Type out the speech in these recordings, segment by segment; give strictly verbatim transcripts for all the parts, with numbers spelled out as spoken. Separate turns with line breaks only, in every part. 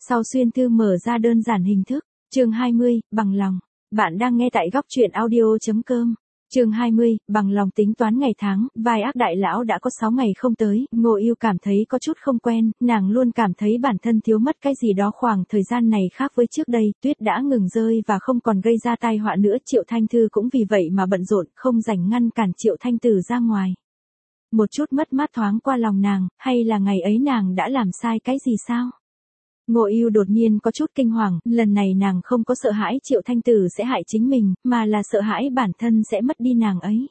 Sau xuyên thư mở ra đơn giản hình thức, chương hai mươi, bằng lòng. Bạn đang nghe tại góc truyện audio.com. Chương hai mươi, bằng lòng tính toán ngày tháng, vai ác đại lão đã có sáu ngày không tới, Ngô Yêu cảm thấy có chút không quen, nàng luôn cảm thấy bản thân thiếu mất cái gì đó. Khoảng thời gian này khác với trước đây, tuyết đã ngừng rơi và không còn gây ra tai họa nữa. Triệu Thanh Thư cũng vì vậy mà bận rộn, không rảnh ngăn cản Triệu Thanh Tử ra ngoài. Một chút mất mát thoáng qua lòng nàng, hay là ngày ấy nàng đã làm sai cái gì sao? Ngô Yêu đột nhiên có chút kinh hoàng, lần này nàng không có sợ hãi Triệu Thanh Tử sẽ hại chính mình, mà là sợ hãi bản thân sẽ mất đi nàng ấy.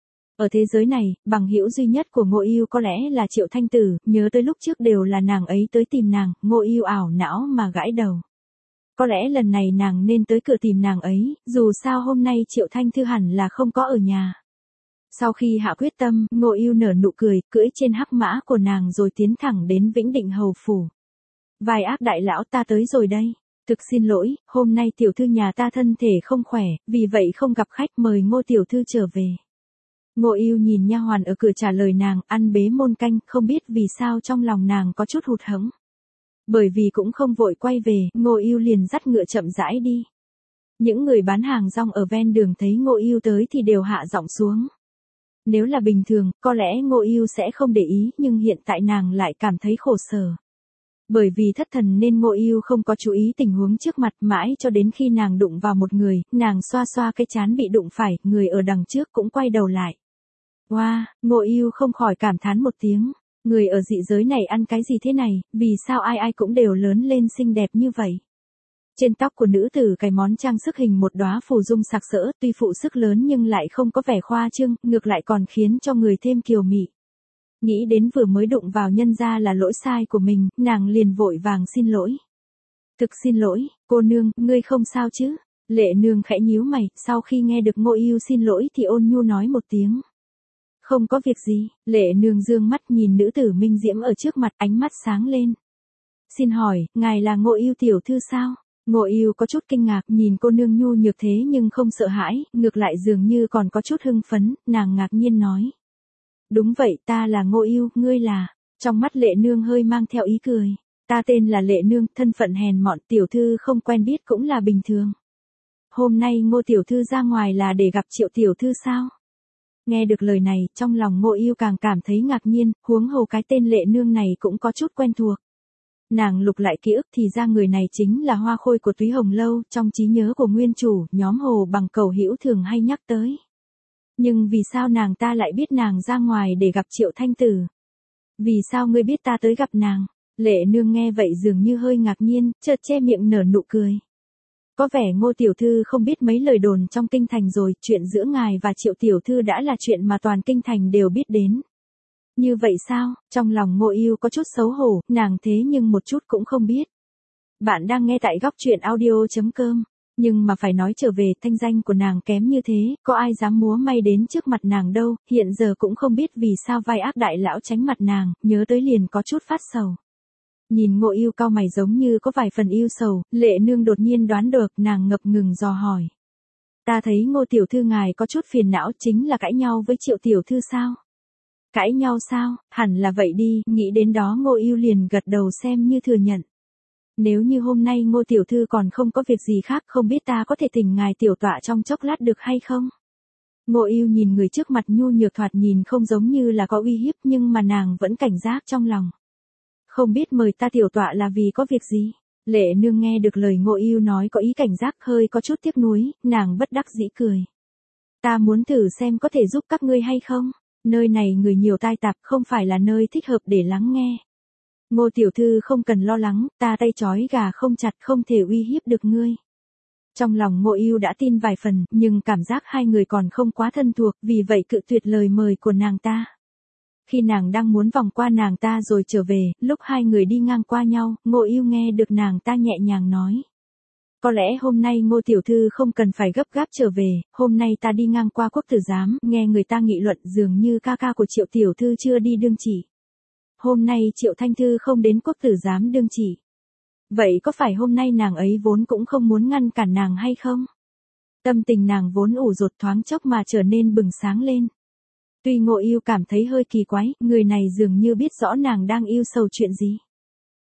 Ở thế giới này, bằng hữu duy nhất của Ngô Yêu có lẽ là Triệu Thanh Tử, nhớ tới lúc trước đều là nàng ấy tới tìm nàng, Ngô Yêu ảo não mà gãi đầu. Có lẽ lần này nàng nên tới cửa tìm nàng ấy, dù sao hôm nay Triệu Thanh Thư hẳn là không có ở nhà. Sau khi hạ quyết tâm, Ngô Yêu nở nụ cười, cưỡi trên hắc mã của nàng rồi tiến thẳng đến Vĩnh Định Hầu Phủ. Vai ác đại lão, ta tới rồi đây. Thực xin lỗi, hôm nay tiểu thư nhà ta thân thể không khỏe, vì vậy không gặp khách, mời Ngô tiểu thư trở về. Ngô Yêu nhìn nha hoàn ở cửa trả lời nàng, ăn bế môn canh, không biết vì sao trong lòng nàng có chút hụt hẫng. Bởi vì cũng không vội quay về, Ngô Yêu liền dắt ngựa chậm rãi đi. Những người bán hàng rong ở ven đường thấy Ngô Yêu tới thì đều hạ giọng xuống. Nếu là bình thường, có lẽ Ngô Yêu sẽ không để ý, nhưng hiện tại nàng lại cảm thấy khổ sở. Bởi vì thất thần nên Ngô Yêu không có chú ý tình huống trước mặt, mãi cho đến khi nàng đụng vào một người, nàng xoa xoa cái trán bị đụng phải, người ở đằng trước cũng quay đầu lại. Wow, Ngô Yêu không khỏi cảm thán một tiếng, người ở dị giới này ăn cái gì thế này, vì sao ai ai cũng đều lớn lên xinh đẹp như vậy. Trên tóc của nữ tử cài món trang sức hình một đóa phù dung sặc sỡ, tuy phụ sức lớn nhưng lại không có vẻ khoa trương, ngược lại còn khiến cho người thêm kiều mị. Nghĩ đến vừa mới đụng vào nhân gia là lỗi sai của mình, nàng liền vội vàng xin lỗi. Thực xin lỗi, cô nương, ngươi không sao chứ? Lệ nương khẽ nhíu mày, sau khi nghe được Ngô Yêu xin lỗi thì ôn nhu nói một tiếng. Không có việc gì. Lệ nương dương mắt nhìn nữ tử minh diễm ở trước mặt, ánh mắt sáng lên. Xin hỏi, ngài là Ngô Yêu tiểu thư sao? Ngô Yêu có chút kinh ngạc, nhìn cô nương nhu nhược thế nhưng không sợ hãi, ngược lại dường như còn có chút hưng phấn, nàng ngạc nhiên nói. Đúng vậy, ta là Ngô Yêu, ngươi là. Trong mắt Lệ nương hơi mang theo ý cười. Ta tên là Lệ nương, thân phận hèn mọn, tiểu thư không quen biết cũng là bình thường. Hôm nay Ngô tiểu thư ra ngoài là để gặp Triệu tiểu thư sao? Nghe được lời này, trong lòng Ngô Yêu càng cảm thấy ngạc nhiên, huống hồ cái tên Lệ nương này cũng có chút quen thuộc. Nàng lục lại ký ức thì ra người này chính là Hoa Khôi của Túy Hồng Lâu, trong trí nhớ của nguyên chủ, nhóm Hồ Bằng Cầu hữu thường hay nhắc tới. Nhưng vì sao nàng ta lại biết nàng ra ngoài để gặp Triệu Thanh Tử? Vì sao ngươi biết ta tới gặp nàng? Lệ nương nghe vậy dường như hơi ngạc nhiên, chợt che miệng nở nụ cười. Có vẻ Ngô tiểu thư không biết mấy lời đồn trong kinh thành rồi, chuyện giữa ngài và Triệu tiểu thư đã là chuyện mà toàn kinh thành đều biết đến. Như vậy sao? Trong lòng Ngô Yêu có chút xấu hổ, nàng thế nhưng một chút cũng không biết. Bạn đang nghe tại góc truyện audio.com. Nhưng mà phải nói trở về, thanh danh của nàng kém như thế, có ai dám múa may đến trước mặt nàng đâu, hiện giờ cũng không biết vì sao vai ác đại lão tránh mặt nàng, nhớ tới liền có chút phát sầu. Nhìn Ngô Yêu cau mày giống như có vài phần yêu sầu, Lệ nương đột nhiên đoán được, nàng ngập ngừng dò hỏi. Ta thấy Ngô tiểu thư ngài có chút phiền não, chính là cãi nhau với Triệu tiểu thư sao? Cãi nhau sao? Hẳn là vậy đi, nghĩ đến đó Ngô Yêu liền gật đầu xem như thừa nhận. Nếu như hôm nay Ngô tiểu thư còn không có việc gì khác, không biết ta có thể thỉnh ngài tiểu tọa trong chốc lát được hay không? Ngô Yêu nhìn người trước mặt nhu nhược thoạt nhìn không giống như là có uy hiếp, nhưng mà nàng vẫn cảnh giác trong lòng. Không biết mời ta tiểu tọa là vì có việc gì? Lệ nương nghe được lời Ngô Yêu nói có ý cảnh giác, hơi có chút tiếc nuối, nàng bất đắc dĩ cười. Ta muốn thử xem có thể giúp các ngươi hay không? Nơi này người nhiều tai tạp, không phải là nơi thích hợp để lắng nghe. Ngô tiểu thư không cần lo lắng, ta tay trói gà không chặt, không thể uy hiếp được ngươi. Trong lòng Ngô Yêu đã tin vài phần, nhưng cảm giác hai người còn không quá thân thuộc, vì vậy cự tuyệt lời mời của nàng ta. Khi nàng đang muốn vòng qua nàng ta rồi trở về, lúc hai người đi ngang qua nhau, Ngô Yêu nghe được nàng ta nhẹ nhàng nói. Có lẽ hôm nay Ngô tiểu thư không cần phải gấp gáp trở về, hôm nay ta đi ngang qua Quốc tử giám, nghe người ta nghị luận dường như ca ca của Triệu tiểu thư chưa đi đương chỉ. Hôm nay Triệu Thanh Thư không đến Quốc tử giám đương chỉ. Vậy có phải hôm nay nàng ấy vốn cũng không muốn ngăn cản nàng hay không? Tâm tình nàng vốn ủ rột thoáng chốc mà trở nên bừng sáng lên. Tuy Ngô Yêu cảm thấy hơi kỳ quái, người này dường như biết rõ nàng đang yêu sầu chuyện gì.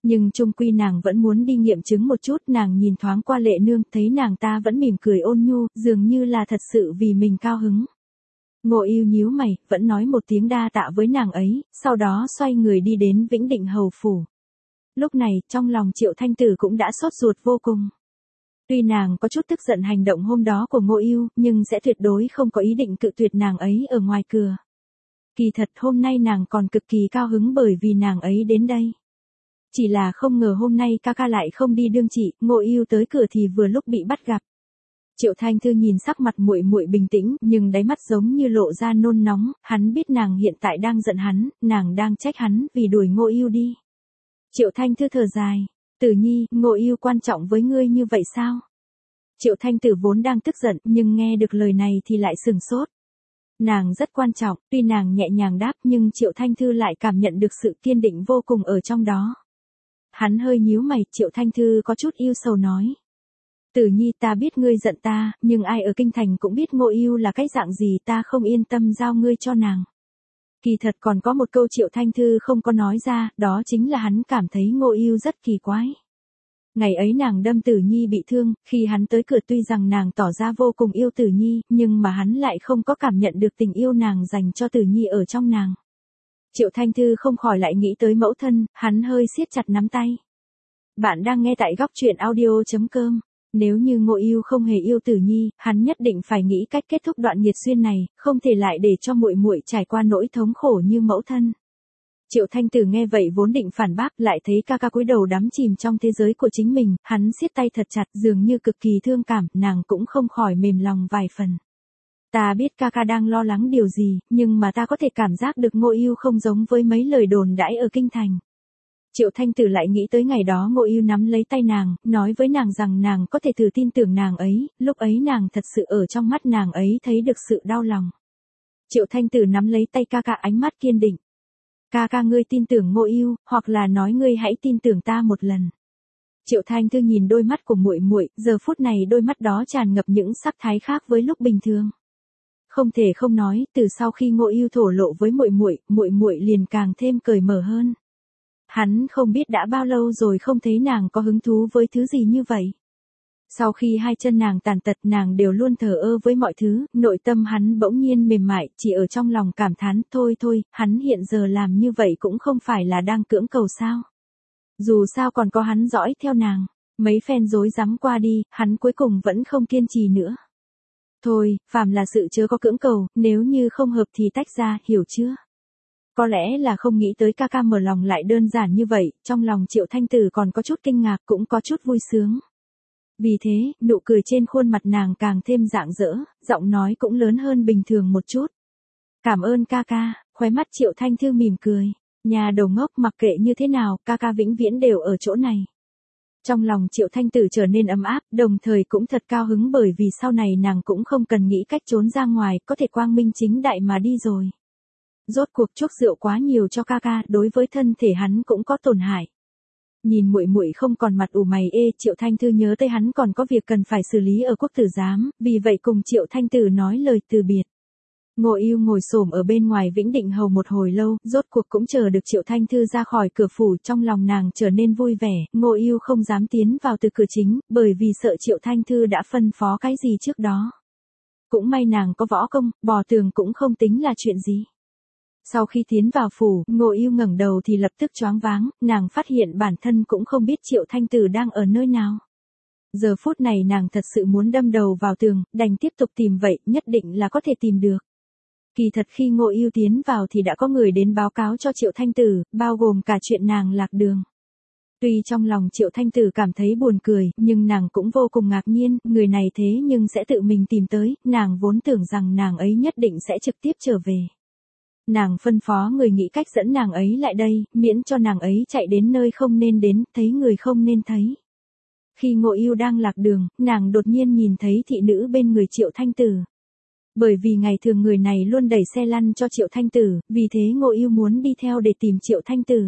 Nhưng chung quy nàng vẫn muốn đi nghiệm chứng một chút, nàng nhìn thoáng qua Lệ Nương, thấy nàng ta vẫn mỉm cười ôn nhu, dường như là thật sự vì mình cao hứng. Ngô Ưu nhíu mày, vẫn nói một tiếng đa tạ với nàng ấy, sau đó xoay người đi đến Vĩnh Định hầu phủ. Lúc này, trong lòng Triệu Thanh Tử cũng đã sốt ruột vô cùng. Tuy nàng có chút tức giận hành động hôm đó của Ngô Ưu, nhưng sẽ tuyệt đối không có ý định cự tuyệt nàng ấy ở ngoài cửa. Kỳ thật hôm nay nàng còn cực kỳ cao hứng bởi vì nàng ấy đến đây. Chỉ là không ngờ hôm nay ca ca lại không đi đương trị, Ngô Ưu tới cửa thì vừa lúc bị bắt gặp. Triệu Thanh Thư nhìn sắc mặt muội muội bình tĩnh, nhưng đáy mắt giống như lộ ra nôn nóng, hắn biết nàng hiện tại đang giận hắn, nàng đang trách hắn vì đuổi Ngô Ưu đi. Triệu Thanh Thư thở dài, "Tử Nhi, Ngô Ưu quan trọng với ngươi như vậy sao?" Triệu Thanh Tử vốn đang tức giận, nhưng nghe được lời này thì lại sửng sốt. Nàng rất quan trọng, tuy nàng nhẹ nhàng đáp nhưng Triệu Thanh Thư lại cảm nhận được sự kiên định vô cùng ở trong đó. Hắn hơi nhíu mày, Triệu Thanh Thư có chút ưu sầu nói. "Tử Nhi, ta biết ngươi giận ta, nhưng ai ở kinh thành cũng biết Ngô Ưu là cái dạng gì, ta không yên tâm giao ngươi cho nàng." Kỳ thật còn có một câu Triệu Thanh Thư không có nói ra, đó chính là hắn cảm thấy Ngô Ưu rất kỳ quái. Ngày ấy nàng đâm Tử Nhi bị thương, khi hắn tới cửa tuy rằng nàng tỏ ra vô cùng yêu Tử Nhi, nhưng mà hắn lại không có cảm nhận được tình yêu nàng dành cho Tử Nhi ở trong nàng. Triệu Thanh Thư không khỏi lại nghĩ tới mẫu thân, hắn hơi siết chặt nắm tay. Bạn đang nghe tại góc truyện audio chấm com. Nếu như Ngô Ưu không hề yêu Tử Nhi, hắn nhất định phải nghĩ cách kết thúc đoạn nghiệt duyên này, không thể lại để cho muội muội trải qua nỗi thống khổ như mẫu thân. Triệu Thanh Tử nghe vậy vốn định phản bác, lại thấy ca ca cúi đầu đắm chìm trong thế giới của chính mình, hắn siết tay thật chặt, dường như cực kỳ thương cảm, nàng cũng không khỏi mềm lòng vài phần. "Ta biết ca ca đang lo lắng điều gì, nhưng mà ta có thể cảm giác được Ngô Ưu không giống với mấy lời đồn đãi ở kinh thành." Triệu Thanh Tử lại nghĩ tới ngày đó Ngô Ưu nắm lấy tay nàng, nói với nàng rằng nàng có thể thử tin tưởng nàng ấy, lúc ấy nàng thật sự ở trong mắt nàng ấy thấy được sự đau lòng. Triệu Thanh Tử nắm lấy tay ca ca, ánh mắt kiên định. "Ca ca, ngươi tin tưởng Ngô Ưu, hoặc là nói ngươi hãy tin tưởng ta một lần." Triệu Thanh Thư nhìn đôi mắt của muội muội, giờ phút này đôi mắt đó tràn ngập những sắc thái khác với lúc bình thường. Không thể không nói, từ sau khi Ngô Ưu thổ lộ với muội muội, muội muội liền càng thêm cởi mở hơn. Hắn không biết đã bao lâu rồi không thấy nàng có hứng thú với thứ gì như vậy. Sau khi hai chân nàng tàn tật, nàng đều luôn thờ ơ với mọi thứ, nội tâm hắn bỗng nhiên mềm mại, chỉ ở trong lòng cảm thán, thôi thôi, hắn hiện giờ làm như vậy cũng không phải là đang cưỡng cầu sao. Dù sao còn có hắn dõi theo nàng, mấy phen rối rắm qua đi, hắn cuối cùng vẫn không kiên trì nữa. Thôi, phàm là sự chớ có cưỡng cầu, nếu như không hợp thì tách ra, hiểu chưa? Có lẽ là không nghĩ tới ca ca mở lòng lại đơn giản như vậy, trong lòng Triệu Thanh Tử còn có chút kinh ngạc, cũng có chút vui sướng. Vì thế, nụ cười trên khuôn mặt nàng càng thêm rạng rỡ, giọng nói cũng lớn hơn bình thường một chút. "Cảm ơn ca ca." Khóe mắt Triệu Thanh Thư mỉm cười. "Nhà đầu ngốc, mặc kệ như thế nào, ca ca vĩnh viễn đều ở chỗ này." Trong lòng Triệu Thanh Tử trở nên ấm áp, đồng thời cũng thật cao hứng bởi vì sau này nàng cũng không cần nghĩ cách trốn ra ngoài, có thể quang minh chính đại mà đi rồi. Rốt cuộc chuốc rượu quá nhiều cho ca ca, đối với thân thể hắn cũng có tổn hại. Nhìn muội muội không còn mặt ủ mày ê, Triệu Thanh Thư nhớ tới hắn còn có việc cần phải xử lý ở quốc tử giám, vì vậy cùng Triệu Thanh Tử nói lời từ biệt. Ngô Ưu ngồi xổm ở bên ngoài Vĩnh Định hầu một hồi lâu, rốt cuộc cũng chờ được Triệu Thanh Thư ra khỏi cửa phủ, trong lòng nàng trở nên vui vẻ. Ngô Ưu không dám tiến vào từ cửa chính, bởi vì sợ Triệu Thanh Thư đã phân phó cái gì trước đó. Cũng may nàng có võ công, bò tường cũng không tính là chuyện gì. Sau khi tiến vào phủ, Ngô Ưu ngẩng đầu thì lập tức choáng váng, nàng phát hiện bản thân cũng không biết Triệu Thanh Tử đang ở nơi nào. Giờ phút này nàng thật sự muốn đâm đầu vào tường, đành tiếp tục tìm vậy, nhất định là có thể tìm được. Kỳ thật khi Ngô Ưu tiến vào thì đã có người đến báo cáo cho Triệu Thanh Tử, bao gồm cả chuyện nàng lạc đường. Tuy trong lòng Triệu Thanh Tử cảm thấy buồn cười, nhưng nàng cũng vô cùng ngạc nhiên, người này thế nhưng sẽ tự mình tìm tới, nàng vốn tưởng rằng nàng ấy nhất định sẽ trực tiếp trở về. Nàng phân phó người nghĩ cách dẫn nàng ấy lại đây, miễn cho nàng ấy chạy đến nơi không nên đến, thấy người không nên thấy. Khi Ngô Ưu đang lạc đường, nàng đột nhiên nhìn thấy thị nữ bên người Triệu Thanh Tử. Bởi vì ngày thường người này luôn đẩy xe lăn cho Triệu Thanh Tử, vì thế Ngô Ưu muốn đi theo để tìm Triệu Thanh Tử.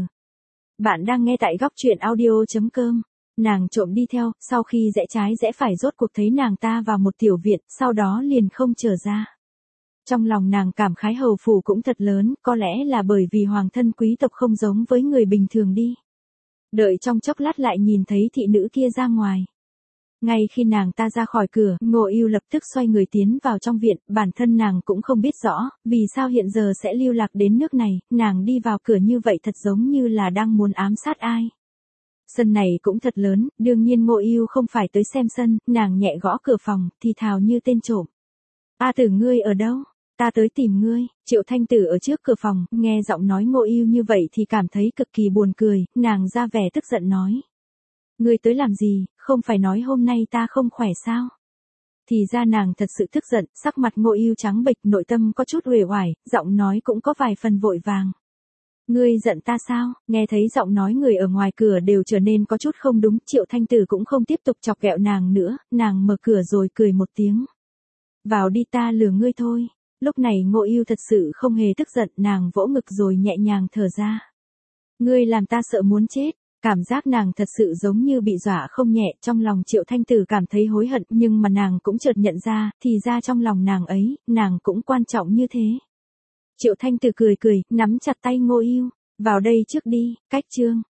Bạn đang nghe tại góc truyện audio chấm com. Nàng trộm đi theo, sau khi rẽ trái rẽ phải rốt cuộc thấy nàng ta vào một tiểu viện, sau đó liền không trở ra. Trong lòng nàng cảm khái hầu phủ cũng thật lớn, có lẽ là bởi vì hoàng thân quý tộc không giống với người bình thường đi. Đợi trong chốc lát lại nhìn thấy thị nữ kia ra ngoài. Ngay khi nàng ta ra khỏi cửa, Ngô Ưu lập tức xoay người tiến vào trong viện, bản thân nàng cũng không biết rõ, vì sao hiện giờ sẽ lưu lạc đến nước này, nàng đi vào cửa như vậy thật giống như là đang muốn ám sát ai. Sân này cũng thật lớn, đương nhiên Ngô Ưu không phải tới xem sân, nàng nhẹ gõ cửa phòng, thì thào như tên trộm. A Tử ngươi ở đâu? Ta tới tìm ngươi. Triệu Thanh Tử ở trước cửa phòng, nghe giọng nói Ngô Ưu như vậy thì cảm thấy cực kỳ buồn cười, nàng ra vẻ tức giận nói. Ngươi tới làm gì, không phải nói hôm nay ta không khỏe sao? Thì ra nàng thật sự tức giận, sắc mặt Ngô Ưu trắng bệch, nội tâm có chút uể oải, giọng nói cũng có vài phần vội vàng. Ngươi giận ta sao? Nghe thấy giọng nói người ở ngoài cửa đều trở nên có chút không đúng, Triệu Thanh Tử cũng không tiếp tục chọc ghẹo nàng nữa, nàng mở cửa rồi cười một tiếng. Vào đi, ta lừa ngươi thôi. Lúc này Ngô Ưu thật sự không hề tức giận, nàng vỗ ngực rồi nhẹ nhàng thở ra. Ngươi làm ta sợ muốn chết. Cảm giác nàng thật sự giống như bị dọa không nhẹ, trong lòng Triệu Thanh Tử cảm thấy hối hận, nhưng mà nàng cũng chợt nhận ra, thì ra trong lòng nàng ấy, nàng cũng quan trọng như thế. Triệu Thanh Tử cười cười, nắm chặt tay Ngô Ưu, vào đây trước đi, cách chương.